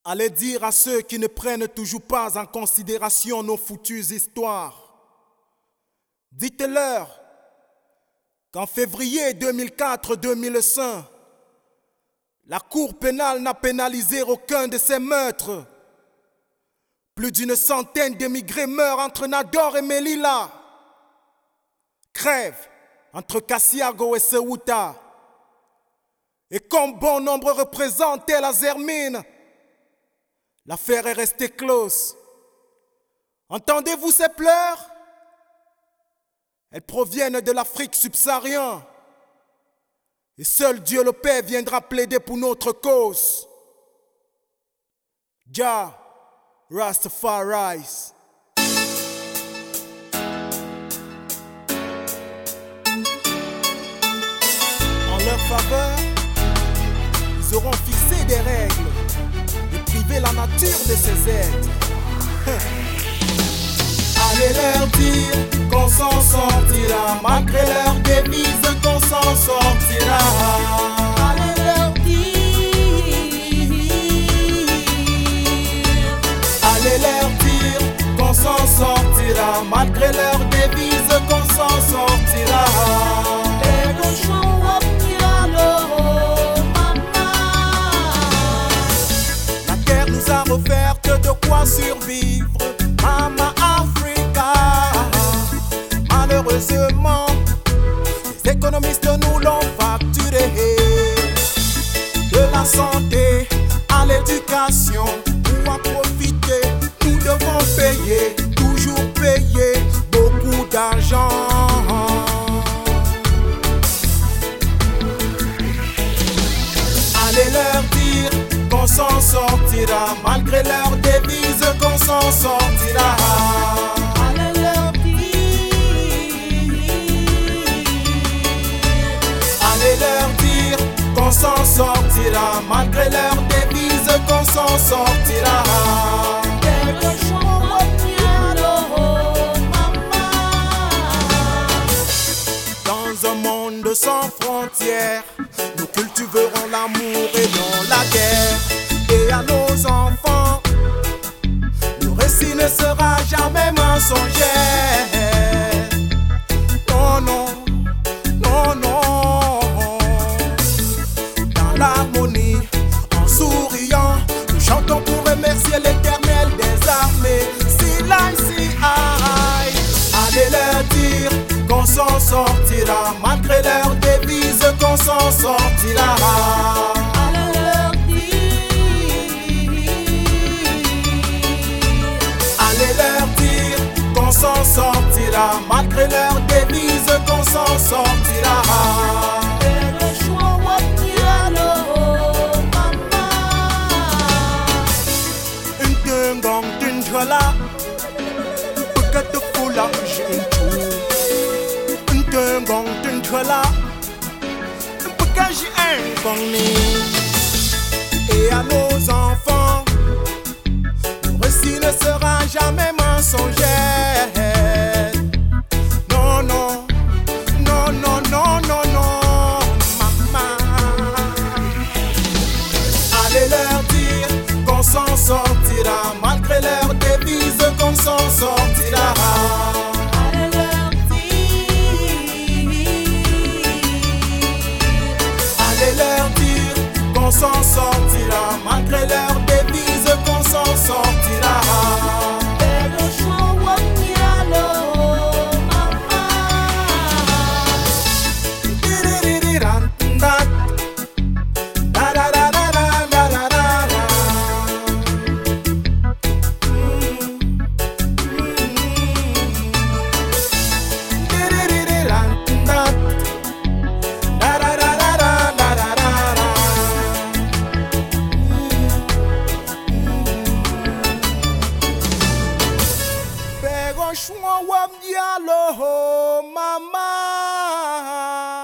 Allez dire à ceux qui ne prennent toujours pas en considération nos foutues histoires. Dites-leur qu'en février 2004-2005, la Cour pénale n'a pénalisé aucun de ces meurtres. Plus d'une centaine d'émigrés meurent entre Nador et Melilla, crèvent entre Cassiago et Ceuta. Et comme bon nombre représentent la Zermine, l'affaire est restée close. Entendez-vous ces pleurs? Elles proviennent de l'Afrique subsaharienne. Et seul Dieu le Père viendra plaider pour notre cause. Jah Rastafari. En leur faveur, ils auront fixé des règles et privé la nature de ses aides. Allez leur dire qu'on s'en sortira, malgré leur devise qu'on s'en sortira. Allez leur dire qu'on s'en sortira, malgré leur devise qu'on s'en sortira. La terre nous a offert de quoi survivre, Mama Africa. Malheureusement, les économistes nous l'ont facturé. De la santé à l'éducation, pour en profiter, nous devons payer, toujours payer beaucoup d'argent. Allez leur dire qu'on s'en sortira, malgré leur devise qu'on s'en sortira. Allez leur dire qu'on s'en sortira, malgré leur devise qu'on s'en sortira. Dans un monde sans frontières, nous cultiverons l'amour et non la guerre. Et à nos enfants, le récit ne sera jamais mensonger. Non, non, non, non. Dans l'harmonie, en souriant, nous chantons pour remercier l'Éternel des armées. Allez leur dire qu'on s'en sortira, malgré leur devise qu'on s'en sortira. Allez leur dire qu'on s'en sortira, malgré leur devise qu'on s'en sortira. Une gong d'une jola, peut-être de foula, j'ai une tour. Une gong d'une jola, peut-être j'ai un gong. Et à nos enfants, le récit ne sera jamais mensonger. Non, non, non, non, non, non, non, maman. Allez leur dire qu'on s'en sortira, malgré leur devise qu'on s'en sortira. Allez leur dire qu'on s'en sortira, malgré leur devise qu'on s'en sortira. Shwa wam dialo mama.